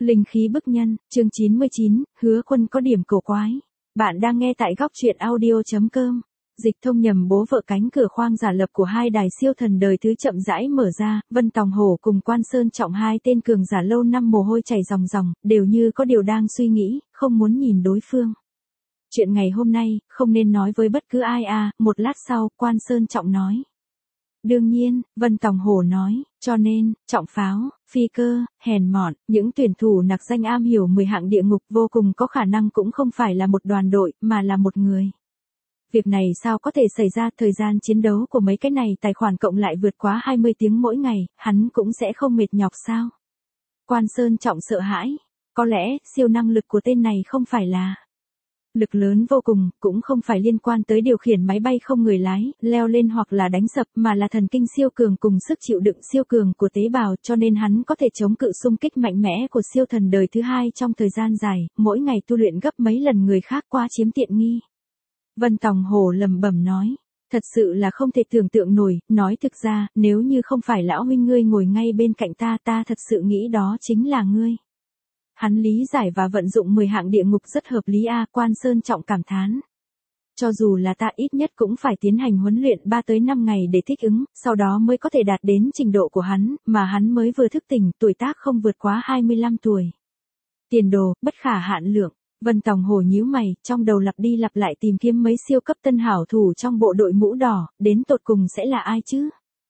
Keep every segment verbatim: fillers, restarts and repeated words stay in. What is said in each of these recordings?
Linh khí bức nhân, chương chín mươi chín, Hứa Quân có điểm cổ quái. Bạn đang nghe tại góc truyện audio.com. Dịch thông nhầm bố vợ, cánh cửa khoang giả lập của hai đài siêu thần đời thứ chậm rãi mở ra, Vân Tòng Hổ cùng Quan Sơn Trọng, hai tên cường giả lâu năm mồ hôi chảy ròng ròng, đều như có điều đang suy nghĩ, không muốn nhìn đối phương. Chuyện ngày hôm nay, không nên nói với bất cứ ai à, một lát sau, Quan Sơn Trọng nói. Đương nhiên, Vân Tòng Hổ nói, cho nên, trọng pháo, phi cơ, hèn mọn, những tuyển thủ nặc danh am hiểu mười hạng địa ngục vô cùng có khả năng cũng không phải là một đoàn đội, mà là một người. Việc này sao có thể xảy ra, thời gian chiến đấu của mấy cái này tài khoản cộng lại vượt quá hai mươi tiếng mỗi ngày, hắn cũng sẽ không mệt nhọc sao? Quan Sơn Trọng sợ hãi, có lẽ, siêu năng lực của tên này không phải là lực lớn vô cùng, cũng không phải liên quan tới điều khiển máy bay không người lái, leo lên hoặc là đánh sập, mà là thần kinh siêu cường cùng sức chịu đựng siêu cường của tế bào, cho nên hắn có thể chống cự xung kích mạnh mẽ của siêu thần đời thứ hai trong thời gian dài, mỗi ngày tu luyện gấp mấy lần người khác qua chiếm tiện nghi. Vân Tòng Hổ lẩm bẩm nói, thật sự là không thể tưởng tượng nổi, nói thực ra, nếu như không phải lão huynh ngươi ngồi ngay bên cạnh ta, ta thật sự nghĩ đó chính là ngươi. Hắn lý giải và vận dụng mười hạng địa ngục rất hợp lý a, Quan Sơn Trọng cảm thán. Cho dù là ta ít nhất cũng phải tiến hành huấn luyện ba tới năm ngày để thích ứng, sau đó mới có thể đạt đến trình độ của hắn, mà hắn mới vừa thức tỉnh, tuổi tác không vượt quá hai mươi lăm tuổi. Tiền đồ, bất khả hạn lượng. Vân Tòng Hổ nhíu mày, trong đầu lặp đi lặp lại tìm kiếm mấy siêu cấp tân hảo thủ trong bộ đội mũ đỏ, đến tột cùng sẽ là ai chứ?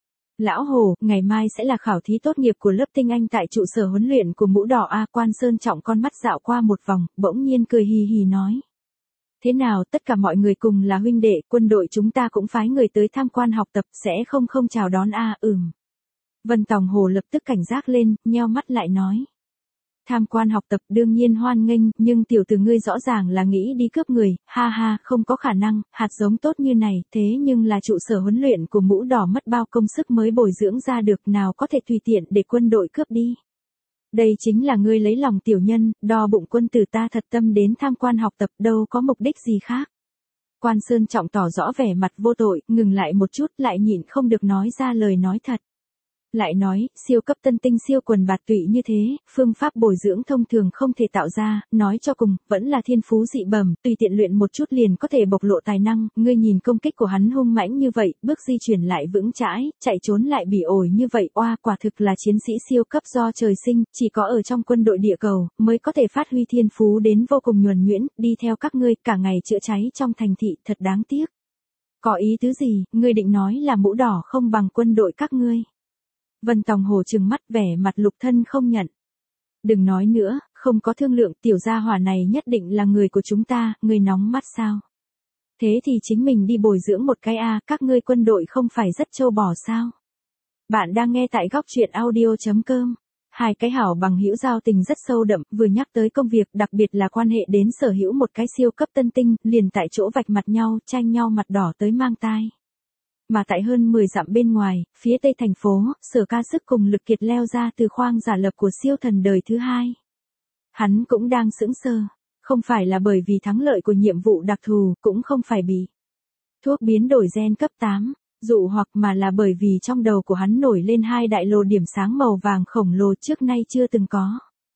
Lão Hồ, ngày mai sẽ là khảo thí tốt nghiệp của lớp tinh anh tại trụ sở huấn luyện của mũ đỏ a. Quan Sơn Trọng con mắt dạo qua một vòng, bỗng nhiên cười hì hì nói. Thế nào, tất cả mọi người cùng là huynh đệ, quân đội chúng ta cũng phái người tới tham quan học tập, sẽ không không chào đón a. À, ừm. Vân Tòng Hổ lập tức cảnh giác lên, nheo mắt lại nói. Tham quan học tập đương nhiên hoan nghênh, nhưng tiểu tử ngươi rõ ràng là nghĩ đi cướp người, ha ha, không có khả năng, hạt giống tốt như này, thế nhưng là trụ sở huấn luyện của mũ đỏ mất bao công sức mới bồi dưỡng ra được, nào có thể tùy tiện để quân đội cướp đi. Đây chính là ngươi lấy lòng tiểu nhân, đo bụng quân tử, ta thật tâm đến tham quan học tập, đâu có mục đích gì khác. Quan Sơn Trọng tỏ rõ vẻ mặt vô tội, ngừng lại một chút, lại nhịn không được nói ra lời nói thật. Lại nói, siêu cấp tân tinh siêu quần bạt tụy như thế, phương pháp bồi dưỡng thông thường không thể tạo ra, nói cho cùng, vẫn là thiên phú dị bẩm, tùy tiện luyện một chút liền có thể bộc lộ tài năng, ngươi nhìn công kích của hắn hung mãnh như vậy, bước di chuyển lại vững chãi, chạy trốn lại bỉ ổi như vậy, oa, quả thực là chiến sĩ siêu cấp do trời sinh, chỉ có ở trong quân đội địa cầu, mới có thể phát huy thiên phú đến vô cùng nhuần nhuyễn, đi theo các ngươi, cả ngày chữa cháy trong thành thị, thật đáng tiếc. Có ý tứ gì, ngươi định nói là mũ đỏ không bằng quân đội các ngươi? Vân Tòng Hổ trừng mắt, vẻ mặt lục thân không nhận. Đừng nói nữa, không có thương lượng, tiểu gia hỏa này nhất định là người của chúng ta, người nóng mắt sao? Thế thì chính mình đi bồi dưỡng một cái a, các ngươi quân đội không phải rất trâu bò sao? Bạn đang nghe tại góc truyện audio.com. Hai cái hảo bằng hữu giao tình rất sâu đậm, vừa nhắc tới công việc, đặc biệt là quan hệ đến sở hữu một cái siêu cấp tân tinh, liền tại chỗ vạch mặt nhau, tranh nhau mặt đỏ tới mang tai. Mà tại hơn mười dặm bên ngoài, phía tây thành phố, Sở Ca sức cùng Lực Kiệt leo ra từ khoang giả lập của siêu thần đời thứ hai. Hắn cũng đang sững sờ, không phải là bởi vì thắng lợi của nhiệm vụ đặc thù, cũng không phải bị thuốc biến đổi gen cấp tám, dụ hoặc mà là bởi vì trong đầu của hắn nổi lên hai đại lô điểm sáng màu vàng khổng lồ trước nay chưa từng có.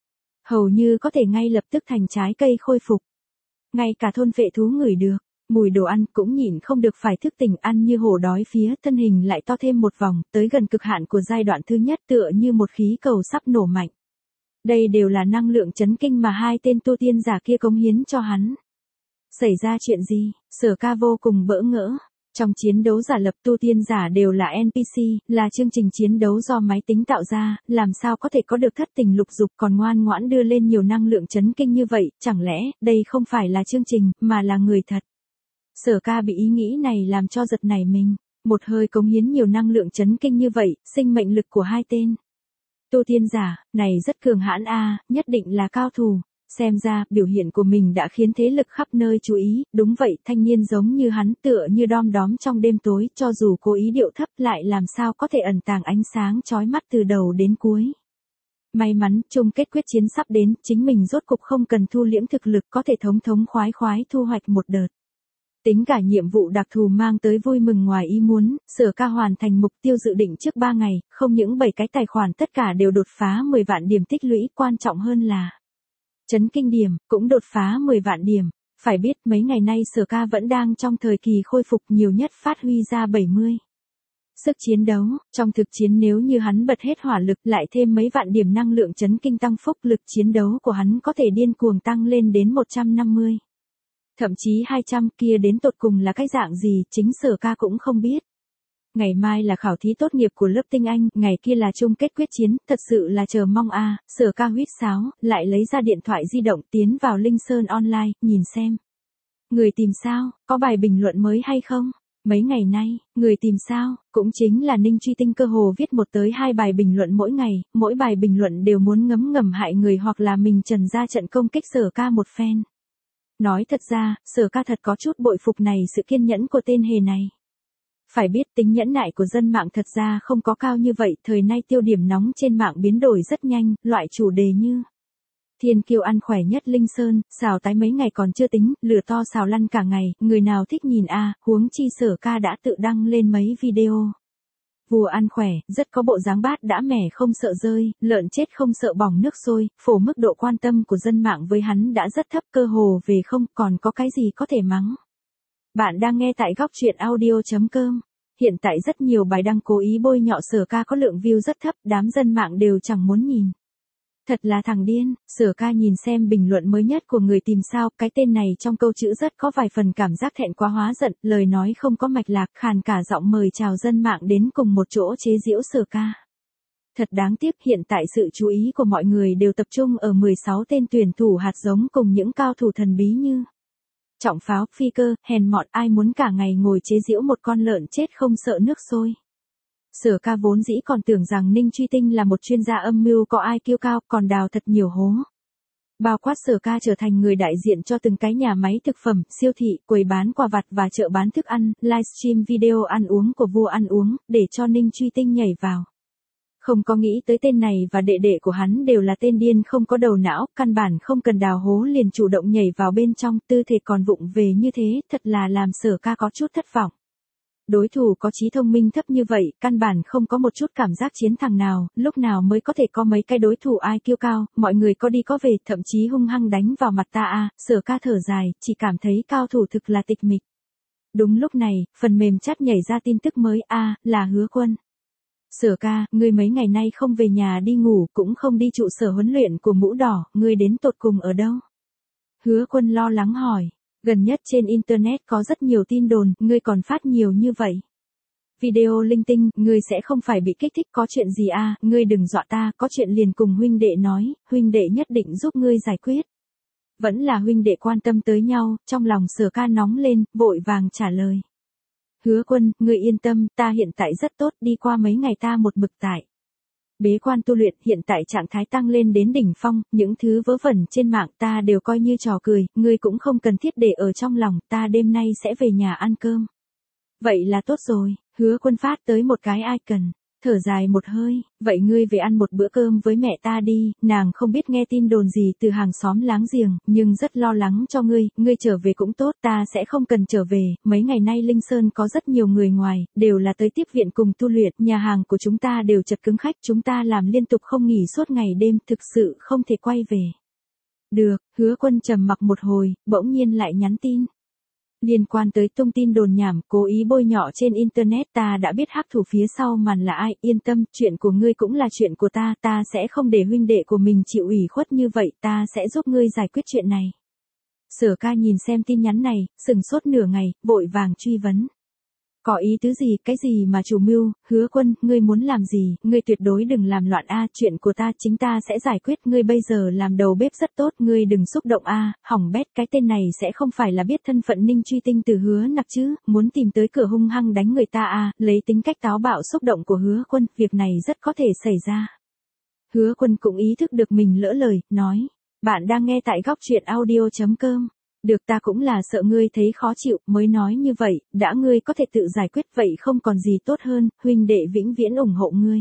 Hầu như có thể ngay lập tức thành trái cây khôi phục. Ngay cả thôn vệ thú ngửi được mùi đồ ăn cũng nhịn không được phải thức tỉnh, ăn như hổ đói phía, thân hình lại to thêm một vòng, tới gần cực hạn của giai đoạn thứ nhất, tựa như một khí cầu sắp nổ mạnh. Đây đều là năng lượng chấn kinh mà hai tên tu tiên giả kia cống hiến cho hắn. Xảy ra chuyện gì? Sở Ca vô cùng bỡ ngỡ. Trong chiến đấu giả lập, tu tiên giả đều là en pê xê, là chương trình chiến đấu do máy tính tạo ra, làm sao có thể có được thất tình lục dục còn ngoan ngoãn đưa lên nhiều năng lượng chấn kinh như vậy, chẳng lẽ, đây không phải là chương trình, mà là người thật. Sở Ca bị ý nghĩ này làm cho giật nảy mình, một hơi cống hiến nhiều năng lượng chấn kinh như vậy, sinh mệnh lực của hai tên tu tiên giả, này rất cường hãn a, nhất định là cao thủ. Xem ra, biểu hiện của mình đã khiến thế lực khắp nơi chú ý, đúng vậy, thanh niên giống như hắn tựa như đom đóm trong đêm tối, cho dù cố ý điệu thấp lại làm sao có thể ẩn tàng ánh sáng chói mắt từ đầu đến cuối. May mắn, chung kết quyết chiến sắp đến, chính mình rốt cục không cần thu liễm thực lực, có thể thống thống khoái khoái thu hoạch một đợt Tính cả nhiệm vụ đặc thù mang tới vui mừng ngoài ý muốn, Sở Ca hoàn thành mục tiêu dự định trước ba ngày, không những bảy cái tài khoản tất cả đều đột phá mười vạn điểm tích lũy, quan trọng hơn là chấn kinh điểm, cũng đột phá mười vạn điểm. Phải biết mấy ngày nay Sở Ca vẫn đang trong thời kỳ khôi phục, nhiều nhất phát huy ra bảy mươi. Sức chiến đấu, trong thực chiến nếu như hắn bật hết hỏa lực lại thêm mấy vạn điểm năng lượng chấn kinh tăng phúc, lực chiến đấu của hắn có thể điên cuồng tăng lên đến một trăm năm mươi. Thậm chí hai trăm, kia đến tột cùng là cái dạng gì, chính Sở Ca cũng không biết. Ngày mai là khảo thí tốt nghiệp của lớp tinh Anh, ngày kia là chung kết quyết chiến, thật sự là chờ mong a. À. Sở Ca huýt sáo, lại lấy ra điện thoại di động tiến vào Linh Sơn Online, nhìn xem. Người tìm sao, có bài bình luận mới hay không? Mấy ngày nay, người tìm sao, cũng chính là Ninh Truy Tinh cơ hồ viết một tới hai bài bình luận mỗi ngày, mỗi bài bình luận đều muốn ngấm ngầm hại người hoặc là mình trần ra trận công kích Sở Ca một phen. Nói thật ra, Sở Ca thật có chút bội phục này sự kiên nhẫn của tên hề này. Phải biết tính nhẫn nại của dân mạng thật ra không có cao như vậy, thời nay tiêu điểm nóng trên mạng biến đổi rất nhanh, loại chủ đề như Thiên Kiêu ăn khỏe nhất Linh Sơn, xào tái mấy ngày còn chưa tính, lửa to xào lăn cả ngày, người nào thích nhìn a, à, huống chi Sở Ca đã tự đăng lên mấy video. Vua ăn khỏe, rất có bộ dáng bát đã mẻ không sợ rơi, lợn chết không sợ bỏng nước sôi, phổ mức độ quan tâm của dân mạng với hắn đã rất thấp, cơ hồ về không, còn có cái gì có thể mắng. Bạn đang nghe tại góc truyện audio chấm com. Hiện tại rất nhiều bài đăng cố ý bôi nhọ Sở Ca có lượng view rất thấp, đám dân mạng đều chẳng muốn nhìn. Thật là thằng điên. Sở Ca nhìn xem bình luận mới nhất của người tìm sao, cái tên này trong câu chữ rất có vài phần cảm giác thẹn quá hóa giận, lời nói không có mạch lạc, khàn cả giọng mời chào dân mạng đến cùng một chỗ chế giễu Sở Ca. Thật đáng tiếc, hiện tại sự chú ý của mọi người đều tập trung ở mười sáu tên tuyển thủ hạt giống cùng những cao thủ thần bí như Trọng Pháo, Phi Cơ, hèn mọn, ai muốn cả ngày ngồi chế giễu một con lợn chết không sợ nước sôi. Sở Ca vốn dĩ còn tưởng rằng Ninh Truy Tinh là một chuyên gia âm mưu có ai kiêu cao, còn đào thật nhiều hố. Bao quát Sở Ca trở thành người đại diện cho từng cái nhà máy thực phẩm, siêu thị, quầy bán quà vặt và chợ bán thức ăn, livestream video ăn uống của vua ăn uống, để cho Ninh Truy Tinh nhảy vào. Không có nghĩ tới tên này và đệ đệ của hắn đều là tên điên không có đầu não, căn bản không cần đào hố liền chủ động nhảy vào bên trong, tư thế còn vụng về như thế, thật là làm Sở Ca có chút thất vọng. Đối thủ có trí thông minh thấp như vậy, căn bản không có một chút cảm giác chiến thắng nào, lúc nào mới có thể có mấy cái đối thủ ai kiêu cao, mọi người có đi có về, thậm chí hung hăng đánh vào mặt ta a. À. Sở Ca thở dài, chỉ cảm thấy cao thủ thực là tịch mịch. Đúng lúc này, phần mềm chat nhảy ra tin tức mới a, à, là Hứa Quân. Sở Ca, ngươi mấy ngày nay không về nhà đi ngủ, cũng không đi trụ sở huấn luyện của Mũ Đỏ, ngươi đến tột cùng ở đâu? Hứa Quân lo lắng hỏi. Gần nhất trên Internet có rất nhiều tin đồn, ngươi còn phát nhiều như vậy. Video linh tinh, ngươi sẽ không phải bị kích thích có chuyện gì à, ngươi đừng dọa ta, có chuyện liền cùng huynh đệ nói, huynh đệ nhất định giúp ngươi giải quyết. Vẫn là huynh đệ quan tâm tới nhau, trong lòng Sở Ca nóng lên, vội vàng trả lời. Hứa Quân, ngươi yên tâm, ta hiện tại rất tốt, đi qua mấy ngày ta một bực tại. Bế quan tu luyện, hiện tại trạng thái tăng lên đến đỉnh phong, những thứ vớ vẩn trên mạng ta đều coi như trò cười, ngươi cũng không cần thiết để ở trong lòng, ta đêm nay sẽ về nhà ăn cơm. Vậy là tốt rồi, Hứa Quân phát tới một cái icon, thở dài một hơi, vậy ngươi về ăn một bữa cơm với mẹ ta đi, nàng không biết nghe tin đồn gì từ hàng xóm láng giềng, nhưng rất lo lắng cho ngươi, ngươi trở về cũng tốt, ta sẽ không cần trở về, mấy ngày nay Linh Sơn có rất nhiều người ngoài, đều là tới tiếp viện cùng tu luyện, nhà hàng của chúng ta đều chật cứng khách, chúng ta làm liên tục không nghỉ suốt ngày đêm, thực sự không thể quay về. Được, Hứa Quân trầm mặc một hồi, bỗng nhiên lại nhắn tin. Liên quan tới tung tin đồn nhảm, cố ý bôi nhọ trên Internet, ta đã biết hắc thủ phía sau màn là ai, yên tâm, chuyện của ngươi cũng là chuyện của ta, ta sẽ không để huynh đệ của mình chịu ủy khuất như vậy, ta sẽ giúp ngươi giải quyết chuyện này. Sở Ca nhìn xem tin nhắn này, sừng sốt nửa ngày, vội vàng truy vấn. Có ý tứ gì, cái gì mà chủ mưu, Hứa Quân, ngươi muốn làm gì, ngươi tuyệt đối đừng làm loạn a, chuyện của ta chính ta sẽ giải quyết, ngươi bây giờ làm đầu bếp rất tốt, ngươi đừng xúc động a, hỏng bét, cái tên này sẽ không phải là biết thân phận Ninh Truy Tinh từ Hứa Nặc chứ, muốn tìm tới cửa hung hăng đánh người ta a, lấy tính cách táo bạo xúc động của Hứa Quân, việc này rất có thể xảy ra. Hứa Quân cũng ý thức được mình lỡ lời, nói, bạn đang nghe tại góc truyện audio chấm com. Được, ta cũng là sợ ngươi thấy khó chịu, mới nói như vậy, đã ngươi có thể tự giải quyết vậy không còn gì tốt hơn, huynh đệ vĩnh viễn ủng hộ ngươi.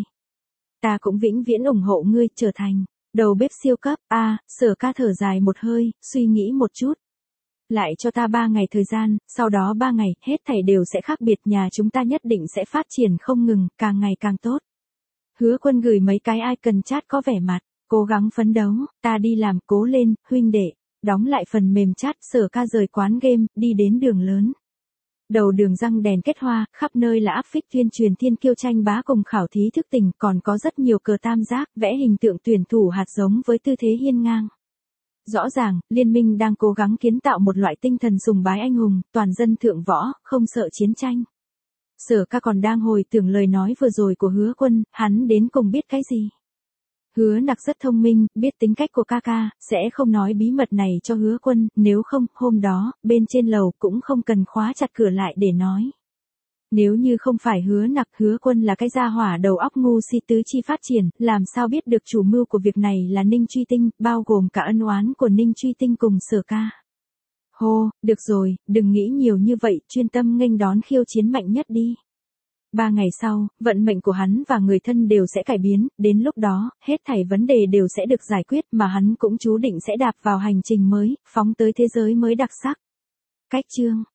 Ta cũng vĩnh viễn ủng hộ ngươi trở thành đầu bếp siêu cấp, a. Sở Ca thở dài một hơi, suy nghĩ một chút. Lại cho ta ba ngày thời gian, sau đó ba ngày, hết thảy đều sẽ khác biệt, nhà chúng ta nhất định sẽ phát triển không ngừng, càng ngày càng tốt. Hứa Quân gửi mấy cái icon chat có vẻ mặt, cố gắng phấn đấu, ta đi làm, cố lên, huynh đệ. Đóng lại phần mềm chat, Sở Ca rời quán game, đi đến đường lớn. Đầu đường răng đèn kết hoa, khắp nơi là áp phích tuyên truyền thiên kiêu tranh bá cùng khảo thí thức tình, còn có rất nhiều cờ tam giác, vẽ hình tượng tuyển thủ hạt giống với tư thế hiên ngang. Rõ ràng, liên minh đang cố gắng kiến tạo một loại tinh thần sùng bái anh hùng, toàn dân thượng võ, không sợ chiến tranh. Sở Ca còn đang hồi tưởng lời nói vừa rồi của Hứa Quân, hắn đến cùng biết cái gì? Hứa Nặc rất thông minh, biết tính cách của ca ca, sẽ không nói bí mật này cho Hứa Quân, nếu không, hôm đó, bên trên lầu cũng không cần khóa chặt cửa lại để nói. Nếu như không phải Hứa Nặc, Hứa Quân là cái gia hỏa đầu óc ngu si tứ chi phát triển, làm sao biết được chủ mưu của việc này là Ninh Truy Tinh, bao gồm cả ân oán của Ninh Truy Tinh cùng Sở Ca. Hô, được rồi, đừng nghĩ nhiều như vậy, chuyên tâm nghênh đón khiêu chiến mạnh nhất đi. Ba ngày sau, vận mệnh của hắn và người thân đều sẽ cải biến, đến lúc đó, hết thảy vấn đề đều sẽ được giải quyết mà hắn cũng chú định sẽ đạp vào hành trình mới, phóng tới thế giới mới đặc sắc. Cách chương